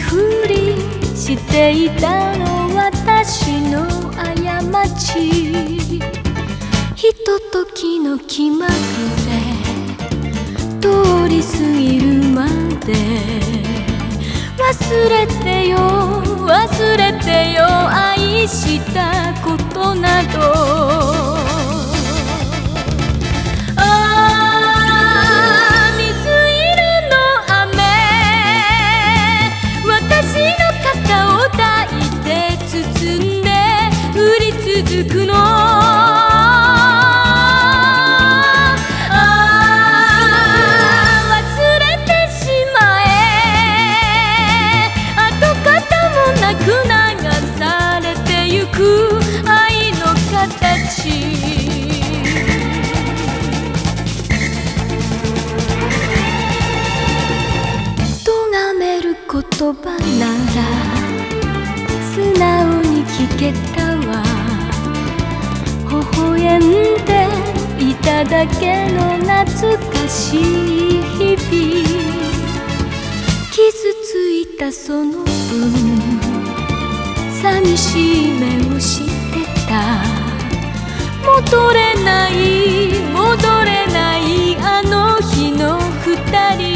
ふりしていたの私の過ち。ひとときの気まぐれ通り過ぎるまで忘れてよ忘れてよ愛したことなど。続くの忘れてしまえ跡形もなく流されてゆく愛の形。咎める言葉なら素直に聞けたわ。微笑んでいただけの懐かしい日々。傷ついたその分寂しい目をしてた。戻れない戻れないあの日の二人。